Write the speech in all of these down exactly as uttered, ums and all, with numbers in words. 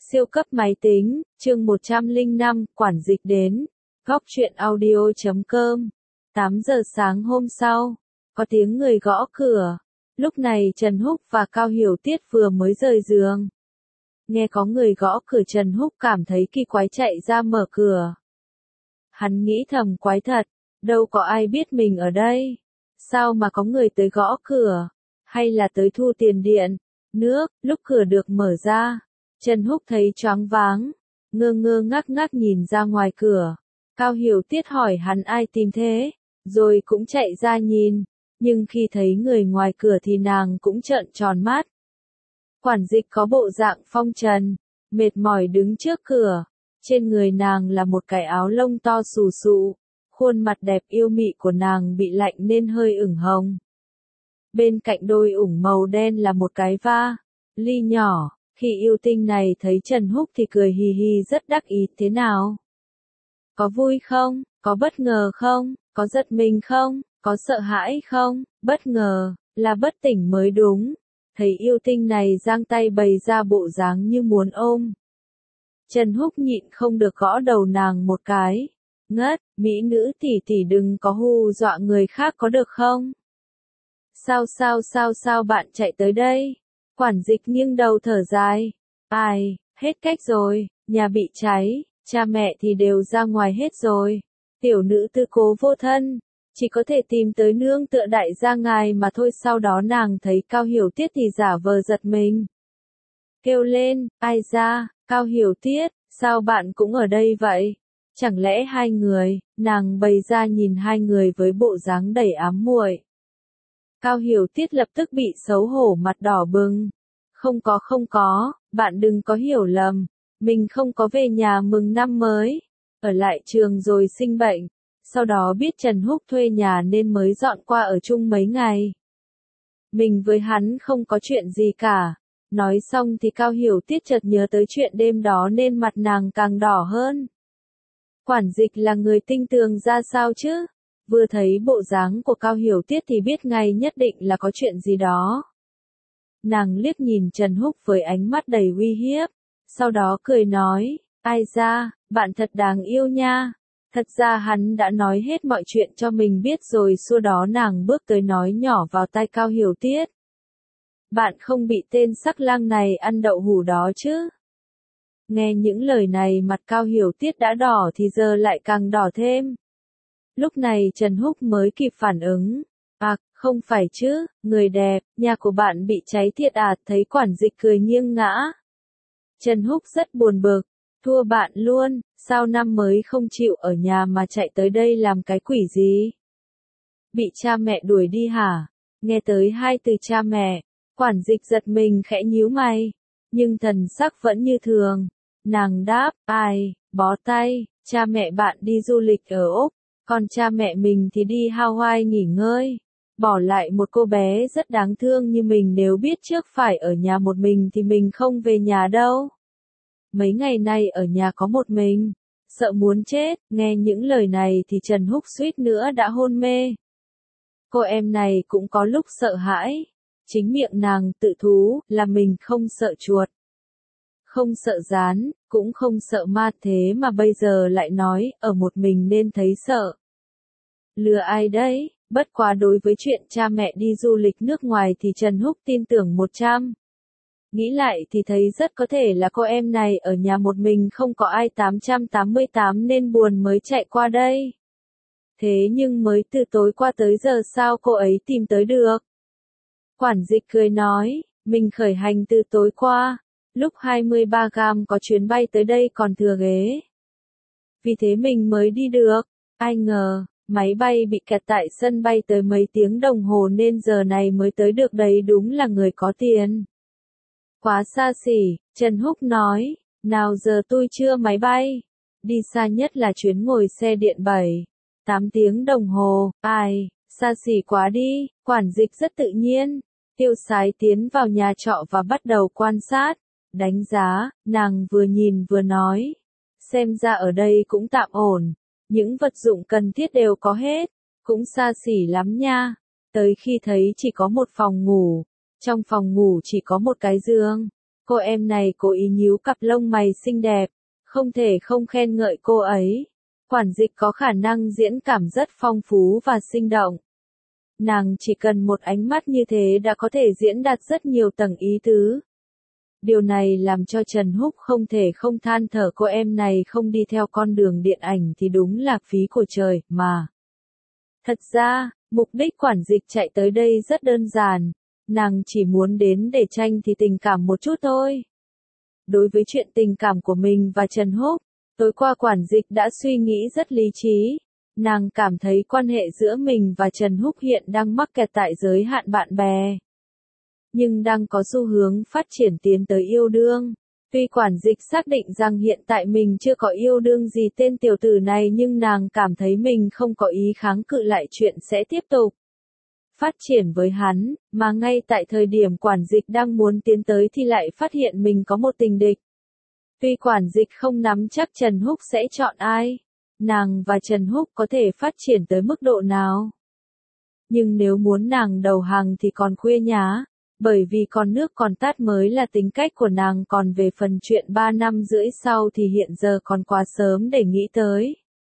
Siêu cấp máy tính, chương một trăm lẻ năm, quản dịch đến. Góc truyện audio chấm com. tám giờ sáng hôm sau, có tiếng người gõ cửa. Lúc này Trần Húc và Cao Hiểu Tiết vừa mới rời giường. Nghe có người gõ cửa, Trần Húc cảm thấy kỳ quái, chạy ra mở cửa. Hắn nghĩ thầm, quái thật, đâu có ai biết mình ở đây. Sao mà có người tới gõ cửa? Hay là tới thu tiền điện, nước? Lúc cửa được mở ra, Trần Húc thấy choáng váng, ngơ ngơ ngác ngác nhìn ra ngoài cửa. Cao Hiểu Tiết hỏi hắn ai tìm thế, rồi cũng chạy ra nhìn, nhưng khi thấy người ngoài cửa thì nàng cũng trợn tròn mắt. Quản dịch có bộ dạng phong trần, mệt mỏi đứng trước cửa, trên người nàng là một cái áo lông to xù xụ, khuôn mặt đẹp yêu mị của nàng bị lạnh nên hơi ửng hồng. Bên cạnh đôi ủng màu đen là một cái va ly nhỏ. Khi yêu tinh này thấy Trần Húc thì cười hì hì rất đắc ý. Thế nào? Có vui không? Có bất ngờ không? Có giật mình không? Có sợ hãi không? Bất ngờ, là bất tỉnh mới đúng. Thấy yêu tinh này giang tay bày ra bộ dáng như muốn ôm. Trần Húc nhịn không được gõ đầu nàng một cái. Ngất, mỹ nữ tỷ tỷ đừng có hù dọa người khác có được không? Sao sao sao sao bạn chạy tới đây? Quản dịch nghiêng đầu thở dài. Ai, hết cách rồi, nhà bị cháy, cha mẹ thì đều ra ngoài hết rồi. Tiểu nữ tư cố vô thân, chỉ có thể tìm tới nương tựa đại gia ngài mà thôi. Sau đó nàng thấy Cao Hiểu Tiết thì giả vờ giật mình. Kêu lên, ai ra, Cao Hiểu Tiết, sao bạn cũng ở đây vậy? Chẳng lẽ hai người? Nàng bày ra nhìn hai người với bộ dáng đầy ám muội. Cao Hiểu Tiết lập tức bị xấu hổ, mặt đỏ bừng. Không có không có, bạn đừng có hiểu lầm. Mình không có về nhà mừng năm mới. Ở lại trường rồi sinh bệnh. Sau đó biết Trần Húc thuê nhà nên mới dọn qua ở chung mấy ngày. Mình với hắn không có chuyện gì cả. Nói xong thì Cao Hiểu Tiết chợt nhớ tới chuyện đêm đó nên mặt nàng càng đỏ hơn. Quản dịch là người tinh tường ra sao chứ? Vừa thấy bộ dáng của Cao Hiểu Tiết thì biết ngay nhất định là có chuyện gì đó. Nàng liếc nhìn Trần Húc với ánh mắt đầy uy hiếp, sau đó cười nói, ai ra, bạn thật đáng yêu nha. Thật ra hắn đã nói hết mọi chuyện cho mình biết rồi. Sau đó nàng bước tới nói nhỏ vào tai Cao Hiểu Tiết. Bạn không bị tên sắc lang này ăn đậu hủ đó chứ? Nghe những lời này mặt Cao Hiểu Tiết đã đỏ thì giờ lại càng đỏ thêm. Lúc này Trần Húc mới kịp phản ứng. À, không phải chứ, người đẹp, nhà của bạn bị cháy thiệt à? Thấy quản dịch cười nghiêng ngã. Trần Húc rất buồn bực. Thua bạn luôn, sao năm mới không chịu ở nhà mà chạy tới đây làm cái quỷ gì? Bị cha mẹ đuổi đi hả? Nghe tới hai từ cha mẹ, quản dịch giật mình khẽ nhíu mày. Nhưng thần sắc vẫn như thường. Nàng đáp, ai, bó tay, cha mẹ bạn đi du lịch ở Úc. Còn cha mẹ mình thì đi Hawaii nghỉ ngơi. Bỏ lại một cô bé rất đáng thương như mình. Nếu biết trước phải ở nhà một mình thì mình không về nhà đâu. Mấy ngày nay ở nhà có một mình, sợ muốn chết. Nghe những lời này thì Trần Húc suýt nữa đã hôn mê. Cô em này cũng có lúc sợ hãi. Chính miệng nàng tự thú là mình không sợ chuột, không sợ gián, cũng không sợ ma, thế mà bây giờ lại nói ở một mình nên thấy sợ. Lừa ai đấy? Bất quá đối với chuyện cha mẹ đi du lịch nước ngoài thì Trần Húc tin tưởng một trăm. Nghĩ lại thì thấy rất có thể là cô em này ở nhà một mình không có ai. Tám trăm tám mươi tám nên buồn mới chạy qua đây. Thế nhưng mới từ tối qua tới giờ sao cô ấy tìm tới được? Quản dịch cười nói, mình khởi hành từ tối qua. Lúc hai mươi ba gam có chuyến bay tới đây còn thừa ghế. Vì thế mình mới đi được. Ai ngờ, máy bay bị kẹt tại sân bay tới mấy tiếng đồng hồ nên giờ này mới tới được. Đấy đúng là người có tiền. Quá xa xỉ, Trần Húc nói, nào giờ tôi chưa máy bay. Đi xa nhất là chuyến ngồi xe điện bảy, tám tiếng đồng hồ, ai, xa xỉ quá đi. Quản dịch rất tự nhiên, tiêu sái tiến vào nhà trọ và bắt đầu quan sát, đánh giá. Nàng vừa nhìn vừa nói, xem ra ở đây cũng tạm ổn, những vật dụng cần thiết đều có hết, cũng xa xỉ lắm nha. Tới khi thấy chỉ có một phòng ngủ, trong phòng ngủ chỉ có một cái giường, Cô em này cố ý nhíu cặp lông mày xinh đẹp, không thể không khen ngợi cô ấy. Quản dịch có khả năng diễn cảm rất phong phú và sinh động. Nàng chỉ cần một ánh mắt như thế đã có thể diễn đạt rất nhiều tầng ý tứ. Điều này làm cho Trần Húc không thể không than thở cô em này không đi theo con đường điện ảnh thì đúng là phí của trời, mà. Thật ra, mục đích quản dịch chạy tới đây rất đơn giản, nàng chỉ muốn đến để tranh thì tình cảm một chút thôi. Đối với chuyện tình cảm của mình và Trần Húc, tối qua quản dịch đã suy nghĩ rất lý trí. Nàng cảm thấy quan hệ giữa mình và Trần Húc hiện đang mắc kẹt tại giới hạn bạn bè. Nhưng đang có xu hướng phát triển tiến tới yêu đương. Tuy quản dịch xác định rằng hiện tại mình chưa có yêu đương gì tên tiểu tử này nhưng nàng cảm thấy mình không có ý kháng cự lại chuyện sẽ tiếp tục phát triển với hắn, mà ngay tại thời điểm quản dịch đang muốn tiến tới thì lại phát hiện mình có một tình địch. Tuy quản dịch không nắm chắc Trần Húc sẽ chọn ai, nàng và Trần Húc có thể phát triển tới mức độ nào. Nhưng nếu muốn nàng đầu hàng thì còn khuya nhá, bởi vì còn nước còn tát mới là tính cách của nàng, còn về phần chuyện ba năm rưỡi sau thì hiện giờ còn quá sớm để nghĩ tới.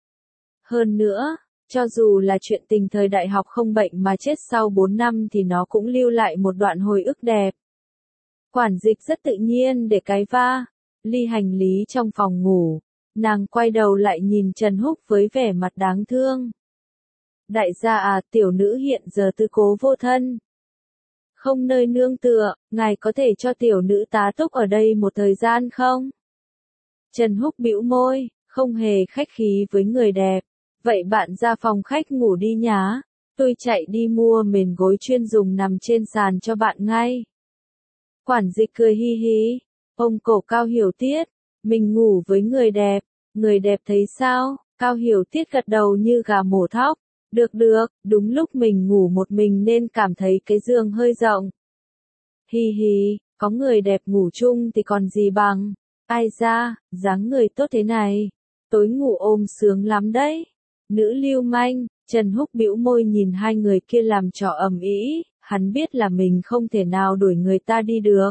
Hơn nữa, cho dù là chuyện tình thời đại học không bệnh mà chết sau bốn năm thì nó cũng lưu lại một đoạn hồi ức đẹp. Quản dịch rất tự nhiên để cái va, ly hành lý trong phòng ngủ, nàng quay đầu lại nhìn Trần Húc với vẻ mặt đáng thương. Đại gia à, tiểu nữ hiện giờ tư cố vô thân. Không nơi nương tựa, ngài có thể cho tiểu nữ tá túc ở đây một thời gian không? Trần Húc bĩu môi, không hề khách khí với người đẹp. Vậy bạn ra phòng khách ngủ đi nhá, tôi chạy đi mua mền gối chuyên dùng nằm trên sàn cho bạn ngay. Quản dịch cười hi hi, ông cổ Cao Hiểu Tiết, mình ngủ với người đẹp, người đẹp thấy sao? Cao Hiểu Tiết gật đầu như gà mổ thóc, được được, đúng lúc mình ngủ một mình nên cảm thấy cái giường hơi rộng. Hi hi, có người đẹp ngủ chung thì còn gì bằng, ai ra, dáng người tốt thế này, tối ngủ ôm sướng lắm đấy. Nữ lưu manh, Trần Húc bĩu môi nhìn hai người kia làm trò ầm ĩ, hắn biết là mình không thể nào đuổi người ta đi được.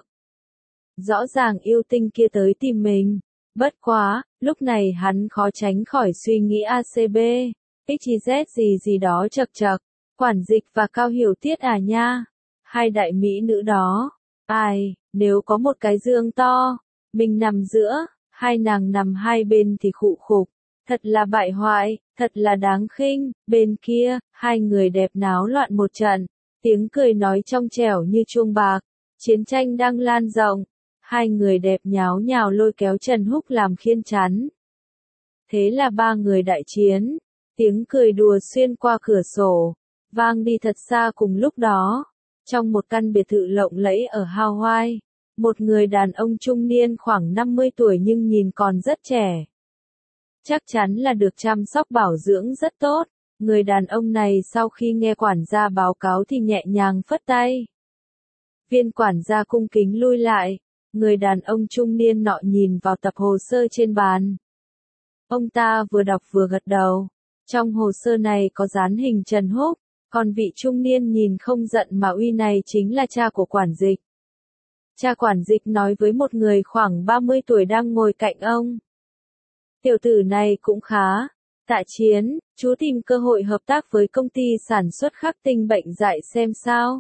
Rõ ràng yêu tinh kia tới tìm mình, bất quá, lúc này hắn khó tránh khỏi suy nghĩ a xê bê, ích zét gì gì đó chật chật, quản dịch và Cao Hiểu Tiết à nha, hai đại mỹ nữ đó, ai, nếu có một cái giường to, mình nằm giữa, hai nàng nằm hai bên thì khụ khục. Thật là bại hoại, thật là đáng khinh, bên kia, hai người đẹp náo loạn một trận, tiếng cười nói trong trẻo như chuông bạc, chiến tranh đang lan rộng, hai người đẹp nháo nhào lôi kéo Trần Húc làm khiên chắn. Thế là ba người đại chiến, tiếng cười đùa xuyên qua cửa sổ, vang đi thật xa cùng lúc đó, trong một căn biệt thự lộng lẫy ở Hawaii, một người đàn ông trung niên khoảng năm mươi tuổi nhưng nhìn còn rất trẻ. Chắc chắn là được chăm sóc bảo dưỡng rất tốt, người đàn ông này sau khi nghe quản gia báo cáo thì nhẹ nhàng phất tay. Viên quản gia cung kính lui lại, người đàn ông trung niên nọ nhìn vào tập hồ sơ trên bàn. Ông ta vừa đọc vừa gật đầu, trong hồ sơ này có dán hình Trần Húc, còn vị trung niên nhìn không giận mà uy này chính là cha của quản dịch. Cha quản dịch nói với một người khoảng ba mươi tuổi đang ngồi cạnh ông. Tiểu tử này cũng khá. Tạ Chiến, chú tìm cơ hội hợp tác với công ty sản xuất khắc tinh bệnh dại xem sao.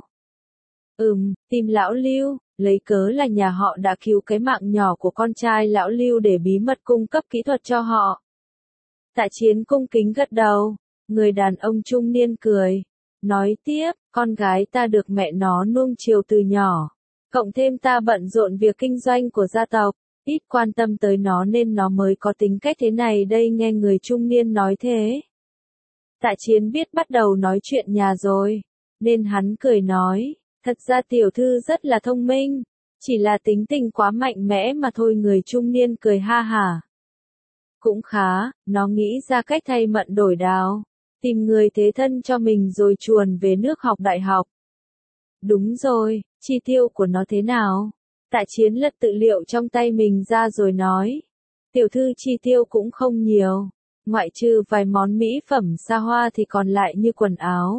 Ừm, tìm lão Lưu, lấy cớ là nhà họ đã cứu cái mạng nhỏ của con trai lão Lưu để bí mật cung cấp kỹ thuật cho họ. Tạ Chiến cung kính gật đầu, người đàn ông trung niên cười, nói tiếp, con gái ta được mẹ nó nuông chiều từ nhỏ, cộng thêm ta bận rộn việc kinh doanh của gia tộc. Ít quan tâm tới nó nên nó mới có tính cách thế này đây. Nghe người trung niên nói thế, Tạ Chiến biết bắt đầu nói chuyện nhà rồi, nên hắn cười nói, thật ra tiểu thư rất là thông minh, chỉ là tính tình quá mạnh mẽ mà thôi. Người trung niên cười ha hả. Cũng khá, nó nghĩ ra cách thay mận đổi đao, tìm người thế thân cho mình rồi chuồn về nước học đại học. Đúng rồi, chi tiêu của nó thế nào? Tạ Chiến lật tư liệu trong tay mình ra rồi nói, tiểu thư chi tiêu cũng không nhiều, ngoại trừ vài món mỹ phẩm xa hoa thì còn lại như quần áo.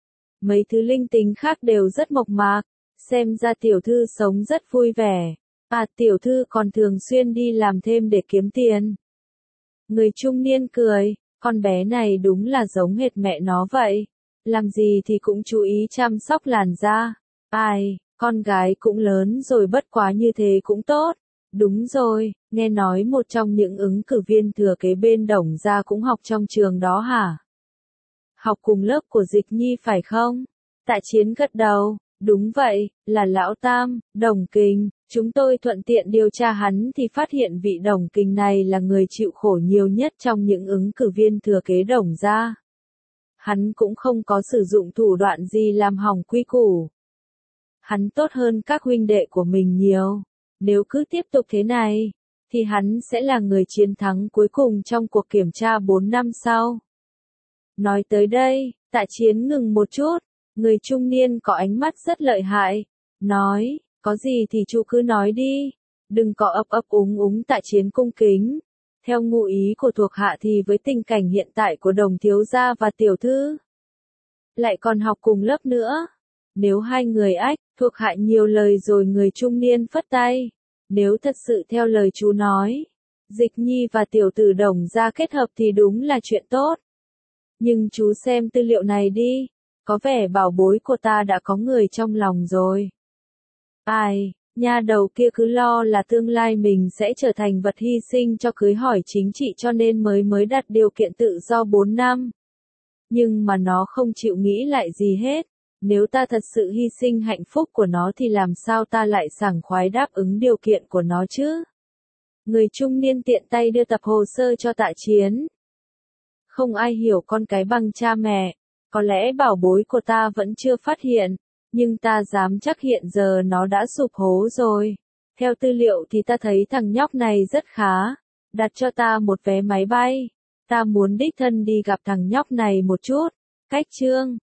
Mấy thứ linh tinh khác đều rất mộc mạc, xem ra tiểu thư sống rất vui vẻ. À, tiểu thư còn thường xuyên đi làm thêm để kiếm tiền. Người trung niên cười, con bé này đúng là giống hệt mẹ nó vậy. Làm gì thì cũng chú ý chăm sóc làn da. Ai, con gái cũng lớn rồi bất quá như thế cũng tốt. Đúng rồi, nghe nói một trong những ứng cử viên thừa kế bên Đồng gia cũng học trong trường đó hả? Học cùng lớp của Dịch Nhi phải không? Tạ Chiến gật đầu, đúng vậy, là lão tam, Đồng Kình. Chúng tôi thuận tiện điều tra hắn thì phát hiện vị Đồng Kình này là người chịu khổ nhiều nhất trong những ứng cử viên thừa kế Đồng gia. Hắn cũng không có sử dụng thủ đoạn gì làm hỏng quy củ. Hắn tốt hơn các huynh đệ của mình nhiều. Nếu cứ tiếp tục thế này, thì hắn sẽ là người chiến thắng cuối cùng trong cuộc kiểm tra bốn năm sau. Nói tới đây, Tạ Chiến ngừng một chút, người trung niên có ánh mắt rất lợi hại, nói, có gì thì chú cứ nói đi, đừng có ấp ấp úng úng. Tạ Chiến cung kính. Theo ngụ ý của thuộc hạ thì với tình cảnh hiện tại của Đồng thiếu gia và tiểu thư, lại còn học cùng lớp nữa. Nếu hai người ách, thuộc hạ nhiều lời rồi. Người trung niên phất tay. Nếu thật sự theo lời chú nói, Dịch Nhi và tiểu tử Đồng gia kết hợp thì đúng là chuyện tốt. Nhưng chú xem tư liệu này đi, có vẻ bảo bối của ta đã có người trong lòng rồi. Ai, nha đầu kia cứ lo là tương lai mình sẽ trở thành vật hy sinh cho cưới hỏi chính trị cho nên mới mới đặt điều kiện tự do bốn năm. Nhưng mà nó không chịu nghĩ lại gì hết. Nếu ta thật sự hy sinh hạnh phúc của nó thì làm sao ta lại sảng khoái đáp ứng điều kiện của nó chứ? Người trung niên tiện tay đưa tập hồ sơ cho Tạ Chiến. Không ai hiểu con cái bằng cha mẹ. Có lẽ bảo bối của ta vẫn chưa phát hiện. Nhưng ta dám chắc hiện giờ nó đã sụp hố rồi. Theo tư liệu thì ta thấy thằng nhóc này rất khá. Đặt cho ta một vé máy bay. Ta muốn đích thân đi gặp thằng nhóc này một chút. Cách chương